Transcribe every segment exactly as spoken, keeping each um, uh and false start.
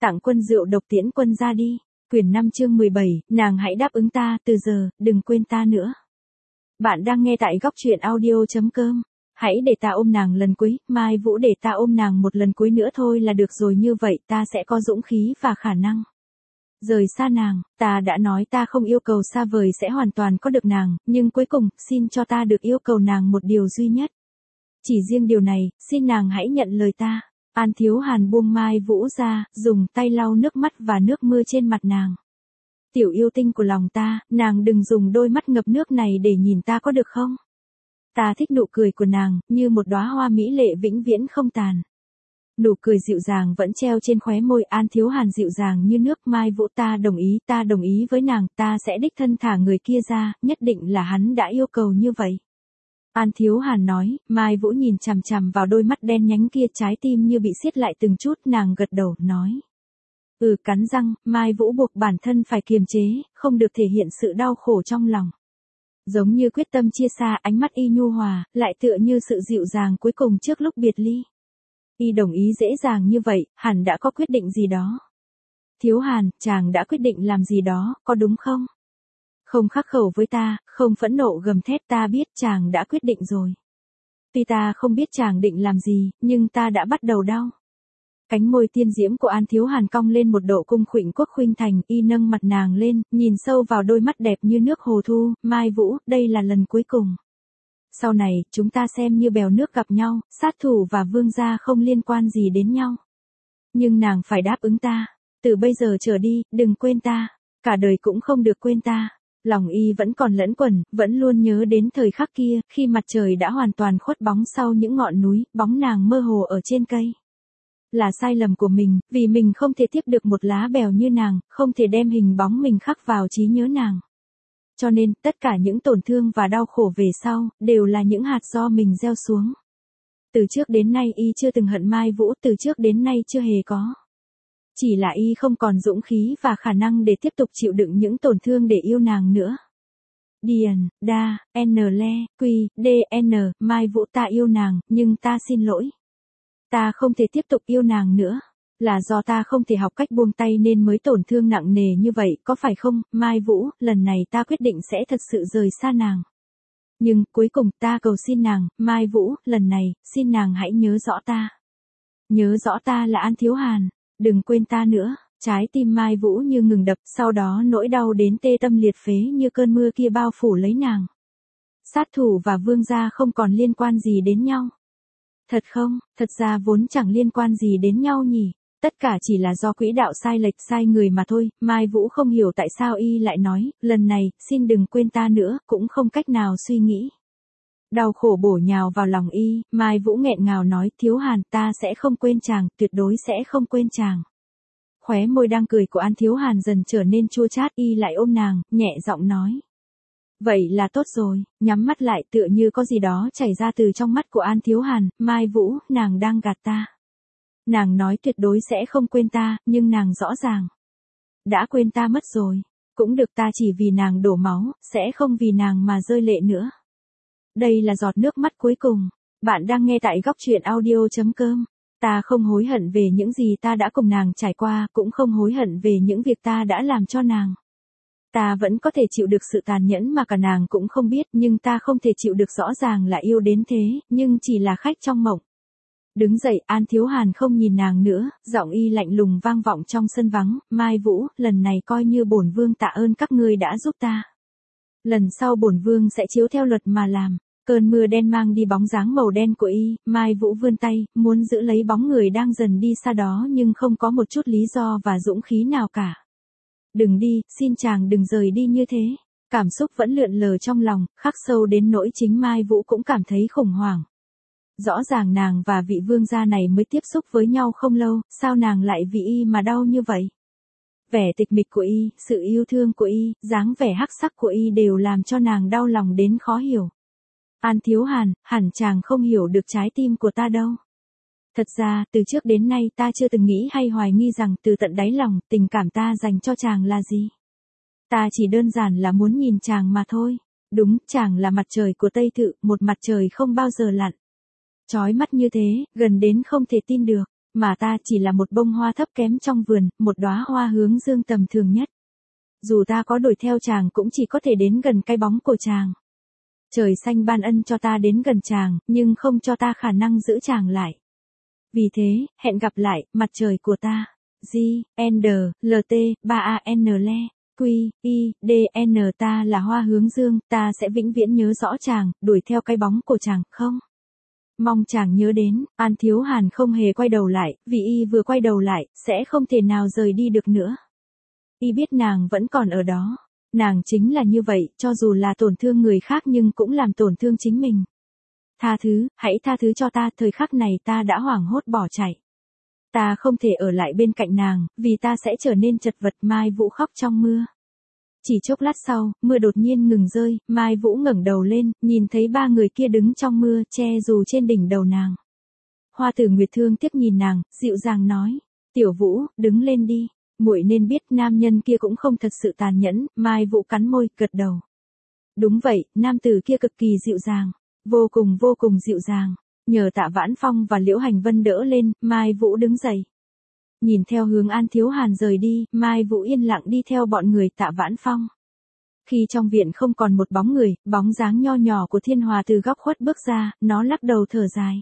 Tặng quân rượu độc tiễn quân ra đi. Quyển năm chương mười bảy, nàng hãy đáp ứng ta, từ giờ, đừng quên ta nữa. Bạn đang nghe tại góc truyện audio chấm com. Hãy để ta ôm nàng lần cuối, Mai Vũ để ta ôm nàng một lần cuối nữa thôi là được rồi, như vậy ta sẽ có dũng khí và khả năng rời xa nàng. Ta đã nói ta không yêu cầu xa vời sẽ hoàn toàn có được nàng, nhưng cuối cùng, xin cho ta được yêu cầu nàng một điều duy nhất. Chỉ riêng điều này, xin nàng hãy nhận lời ta. An Thiếu Hàn buông Mai Vũ ra, dùng tay lau nước mắt và nước mưa trên mặt nàng. Tiểu yêu tinh của lòng ta, nàng đừng dùng đôi mắt ngập nước này để nhìn ta có được không? Ta thích nụ cười của nàng, như một đóa hoa mỹ lệ vĩnh viễn không tàn. Nụ cười dịu dàng vẫn treo trên khóe môi. An Thiếu Hàn dịu dàng như nước. Mai Vũ, ta đồng ý, ta đồng ý với nàng, ta sẽ đích thân thả người kia ra, nhất định là hắn đã yêu cầu như vậy. An Thiếu Hàn nói. Mai Vũ nhìn chằm chằm vào đôi mắt đen nhánh kia, trái tim như bị siết lại từng chút. Nàng gật đầu, nói. Ừ, cắn răng, Mai Vũ buộc bản thân phải kiềm chế, không được thể hiện sự đau khổ trong lòng. Giống như quyết tâm chia xa, ánh mắt y nhu hòa, lại tựa như sự dịu dàng cuối cùng trước lúc biệt ly. Y đồng ý dễ dàng như vậy, hẳn đã có quyết định gì đó. Thiếu Hàn, chàng đã quyết định làm gì đó, có đúng không? Không khắc khẩu với ta, không phẫn nộ gầm thét, ta biết chàng đã quyết định rồi. Tuy ta không biết chàng định làm gì, nhưng ta đã bắt đầu đau. Cánh môi tiên diễm của An Thiếu Hàn cong lên một độ cung khuỵnh quốc khuynh thành, y nâng mặt nàng lên, nhìn sâu vào đôi mắt đẹp như nước hồ thu. Mai Vũ, đây là lần cuối cùng. Sau này, chúng ta xem như bèo nước gặp nhau, sát thủ và vương gia không liên quan gì đến nhau. Nhưng nàng phải đáp ứng ta. Từ bây giờ trở đi, đừng quên ta. Cả đời cũng không được quên ta. Lòng y vẫn còn lẫn quẩn, vẫn luôn nhớ đến thời khắc kia, khi mặt trời đã hoàn toàn khuất bóng sau những ngọn núi, bóng nàng mơ hồ ở trên cây. Là sai lầm của mình, vì mình không thể tiếp được một lá bèo như nàng, không thể đem hình bóng mình khắc vào trí nhớ nàng. Cho nên, tất cả những tổn thương và đau khổ về sau, đều là những hạt do mình gieo xuống. Từ trước đến nay y chưa từng hận Mai Vũ, từ trước đến nay chưa hề có. Chỉ là y không còn dũng khí và khả năng để tiếp tục chịu đựng những tổn thương để yêu nàng nữa. Điền, đa, n le, quy, d, n, Mai Vũ, ta yêu nàng, nhưng ta xin lỗi. Ta không thể tiếp tục yêu nàng nữa. Là do ta không thể học cách buông tay nên mới tổn thương nặng nề như vậy, có phải không, Mai Vũ? Lần này ta quyết định sẽ thật sự rời xa nàng. Nhưng, cuối cùng, ta cầu xin nàng, Mai Vũ, lần này, xin nàng hãy nhớ rõ ta. Nhớ rõ ta là An Thiếu Hàn. Đừng quên ta nữa. Trái tim Mai Vũ như ngừng đập, sau đó nỗi đau đến tê tâm liệt phế như cơn mưa kia bao phủ lấy nàng. Sát thủ và vương gia không còn liên quan gì đến nhau. Thật không, thật ra vốn chẳng liên quan gì đến nhau nhỉ. Tất cả chỉ là do quỹ đạo sai lệch, sai người mà thôi. Mai Vũ không hiểu tại sao y lại nói, lần này, xin đừng quên ta nữa, cũng không cách nào suy nghĩ. Đau khổ bổ nhào vào lòng y, Mai Vũ nghẹn ngào nói, Thiếu Hàn, ta sẽ không quên chàng, tuyệt đối sẽ không quên chàng. Khóe môi đang cười của An Thiếu Hàn dần trở nên chua chát, y lại ôm nàng, nhẹ giọng nói. Vậy là tốt rồi, nhắm mắt lại tựa như có gì đó chảy ra từ trong mắt của An Thiếu Hàn. Mai Vũ, nàng đang gạt ta. Nàng nói tuyệt đối sẽ không quên ta, nhưng nàng rõ ràng đã quên ta mất rồi. Cũng được, ta chỉ vì nàng đổ máu, sẽ không vì nàng mà rơi lệ nữa. Đây là giọt nước mắt cuối cùng. Bạn đang nghe tại góc truyện audio chấm com. Ta không hối hận về những gì ta đã cùng nàng trải qua, cũng không hối hận về những việc ta đã làm cho nàng. Ta vẫn có thể chịu được sự tàn nhẫn mà cả nàng cũng không biết, nhưng ta không thể chịu được rõ ràng là yêu đến thế, nhưng chỉ là khách trong mộng. Đứng dậy, An Thiếu Hàn không nhìn nàng nữa, giọng y lạnh lùng vang vọng trong sân vắng. Mai Vũ, lần này coi như bổn vương tạ ơn các ngươi đã giúp ta. Lần sau bổn vương sẽ chiếu theo luật mà làm. Cơn mưa đen mang đi bóng dáng màu đen của y, Mai Vũ vươn tay, muốn giữ lấy bóng người đang dần đi xa đó nhưng không có một chút lý do và dũng khí nào cả. Đừng đi, xin chàng đừng rời đi như thế. Cảm xúc vẫn lượn lờ trong lòng, khắc sâu đến nỗi chính Mai Vũ cũng cảm thấy khủng hoảng. Rõ ràng nàng và vị vương gia này mới tiếp xúc với nhau không lâu, sao nàng lại vì y mà đau như vậy? Vẻ tịch mịch của y, sự yêu thương của y, dáng vẻ hắc sắc của y đều làm cho nàng đau lòng đến khó hiểu. An Thiếu Hàn, hẳn chàng không hiểu được trái tim của ta đâu. Thật ra, từ trước đến nay ta chưa từng nghĩ hay hoài nghi rằng từ tận đáy lòng, tình cảm ta dành cho chàng là gì. Ta chỉ đơn giản là muốn nhìn chàng mà thôi. Đúng, chàng là mặt trời của Tây Tự, một mặt trời không bao giờ lặn. Chói mắt như thế, gần đến không thể tin được. mà ta chỉ là một bông hoa thấp kém trong vườn, một đóa hoa hướng dương tầm thường nhất. Dù ta có đuổi theo chàng cũng chỉ có thể đến gần cái bóng của chàng. Trời xanh ban ân cho ta đến gần chàng, nhưng không cho ta khả năng giữ chàng lại. Vì thế, hẹn gặp lại, mặt trời của ta. G, N, L, T, ba A N L, Q, I, D, N ta là hoa hướng dương, ta sẽ vĩnh viễn nhớ rõ chàng, đuổi theo cái bóng của chàng, không? Mong chàng nhớ đến, An Thiếu Hàn không hề quay đầu lại, vì y vừa quay đầu lại, sẽ không thể nào rời đi được nữa. Y biết nàng vẫn còn ở đó. Nàng chính là như vậy, cho dù là tổn thương người khác nhưng cũng làm tổn thương chính mình. Tha thứ, hãy tha thứ cho ta, thời khắc này ta đã hoảng hốt bỏ chạy. Ta không thể ở lại bên cạnh nàng, vì ta sẽ trở nên chật vật. Mai Vũ khóc trong mưa. Chỉ chốc lát sau, mưa đột nhiên ngừng rơi, Mai Vũ ngẩng đầu lên, nhìn thấy ba người kia đứng trong mưa, che dù trên đỉnh đầu nàng. Hoa Tử Nguyệt thương tiếc nhìn nàng, dịu dàng nói, Tiểu Vũ, đứng lên đi. Muội nên biết nam nhân kia cũng không thật sự tàn nhẫn. Mai Vũ cắn môi, gật đầu. Đúng vậy, nam tử kia cực kỳ dịu dàng. Vô cùng vô cùng dịu dàng. Nhờ Tạ Vãn Phong và Liễu Hành Vân đỡ lên, Mai Vũ đứng dậy. Nhìn theo hướng An Thiếu Hàn rời đi, Mai Vũ yên lặng đi theo bọn người Tạ Vãn Phong. Khi trong viện không còn một bóng người, bóng dáng nho nhỏ của Thiên Hòa từ góc khuất bước ra, nó lắc đầu thở dài.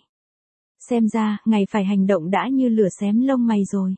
Xem ra, ngày phải hành động đã như lửa xém lông mày rồi.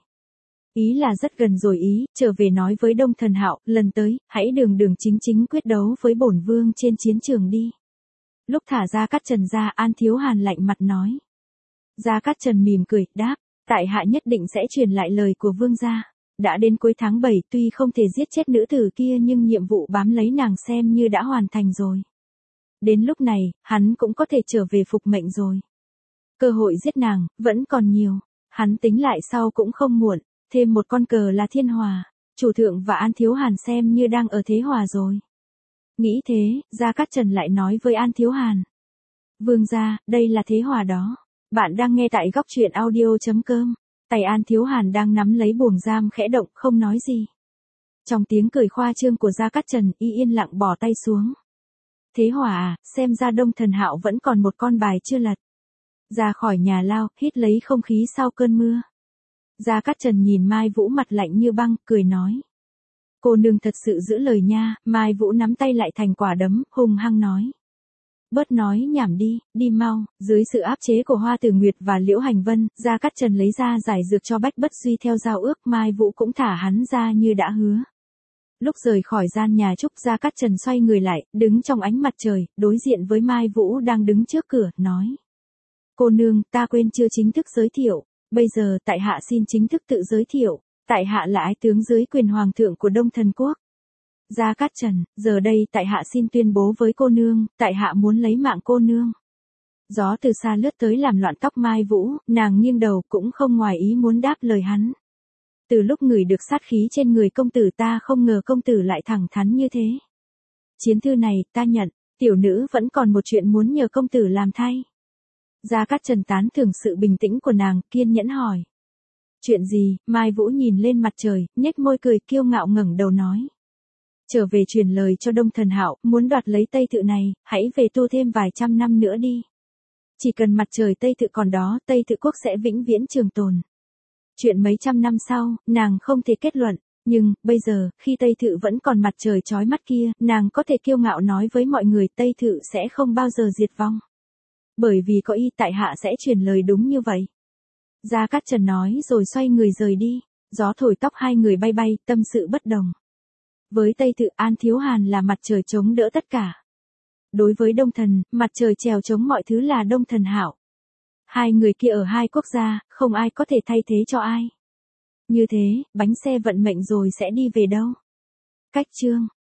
Ý là rất gần rồi ý, trở về nói với Đông Thần Hạo, lần tới, hãy đường đường chính chính quyết đấu với bổn vương trên chiến trường đi. Lúc thả Gia Cát Trần ra, An Thiếu Hàn lạnh mặt nói. Gia Cát Trần mỉm cười, đáp, tại hạ nhất định sẽ truyền lại lời của vương gia. Đã đến cuối tháng bảy, tuy không thể giết chết nữ tử kia nhưng nhiệm vụ bám lấy nàng xem như đã hoàn thành rồi. Đến lúc này, hắn cũng có thể trở về phục mệnh rồi. Cơ hội giết nàng, vẫn còn nhiều. Hắn tính lại sau cũng không muộn. Thêm một con cờ là Thiên Hòa. Chủ thượng và An Thiếu Hàn xem như đang ở thế hòa rồi. Nghĩ thế, Gia Cát Trần lại nói với An Thiếu Hàn. Vương gia, đây là thế hòa đó. Bạn đang nghe tại góc truyện audio.com. Tay An Thiếu Hàn đang nắm lấy buồng giam khẽ động, không nói gì. Trong tiếng cười khoa trương của Gia Cát Trần, y yên lặng bỏ tay xuống. Thế hòa à, xem ra Đông Thần Hạo vẫn còn một con bài chưa lật. Ra khỏi nhà lao, hít lấy không khí sau cơn mưa. Gia Cát Trần nhìn Mai Vũ mặt lạnh như băng, cười nói. Cô nương thật sự giữ lời nha. Mai Vũ nắm tay lại thành quả đấm, hung hăng nói. Bớt nói nhảm đi, đi mau. Dưới sự áp chế của Hoa Tử Nguyệt và Liễu Hành Vân, Gia Cát Trần lấy ra giải dược cho Bách Bất Duy theo giao ước. Mai Vũ cũng thả hắn ra như đã hứa. Lúc rời khỏi gian nhà Trúc, Gia Cát Trần xoay người lại, đứng trong ánh mặt trời, đối diện với Mai Vũ đang đứng trước cửa, nói. Cô nương, ta quên chưa chính thức giới thiệu. Bây giờ, tại hạ xin chính thức tự giới thiệu. Tại hạ là ái tướng dưới quyền hoàng thượng của Đông Thần Quốc. Gia Cát Trần, giờ đây tại hạ xin tuyên bố với cô nương, tại hạ muốn lấy mạng cô nương. Gió từ xa lướt tới làm loạn tóc Mai Vũ, nàng nghiêng đầu cũng không ngoài ý muốn đáp lời hắn. Từ lúc ngửi được sát khí trên người công tử ta không ngờ công tử lại thẳng thắn như thế. Chiến thư này, ta nhận, tiểu nữ vẫn còn một chuyện muốn nhờ công tử làm thay. Gia Cát Trần tán thưởng sự bình tĩnh của nàng, kiên nhẫn hỏi. Chuyện gì? Mai Vũ nhìn lên mặt trời, nhếch môi cười kiêu ngạo ngẩng đầu nói. Trở về truyền lời cho Đông Thần Hạo, muốn đoạt lấy Tây Tự này, hãy về tu thêm vài trăm năm nữa đi. Chỉ cần mặt trời Tây Tự còn đó, Tây Tự quốc sẽ vĩnh viễn trường tồn. Chuyện mấy trăm năm sau, nàng không thể kết luận, nhưng, bây giờ, khi Tây Tự vẫn còn mặt trời chói mắt kia, nàng có thể kiêu ngạo nói với mọi người Tây Tự sẽ không bao giờ diệt vong. Bởi vì có y tại hạ sẽ truyền lời đúng như vậy. Gia Cát Trần nói rồi xoay người rời đi, gió thổi tóc hai người bay bay, tâm sự bất đồng. Với Tây Tự, An Thiếu Hàn là mặt trời chống đỡ tất cả. Đối với Đông Thần, mặt trời trèo chống mọi thứ là Đông Thần Hạo. Hai người kia ở hai quốc gia, không ai có thể thay thế cho ai. Như thế, bánh xe vận mệnh rồi sẽ đi về đâu? Cách chương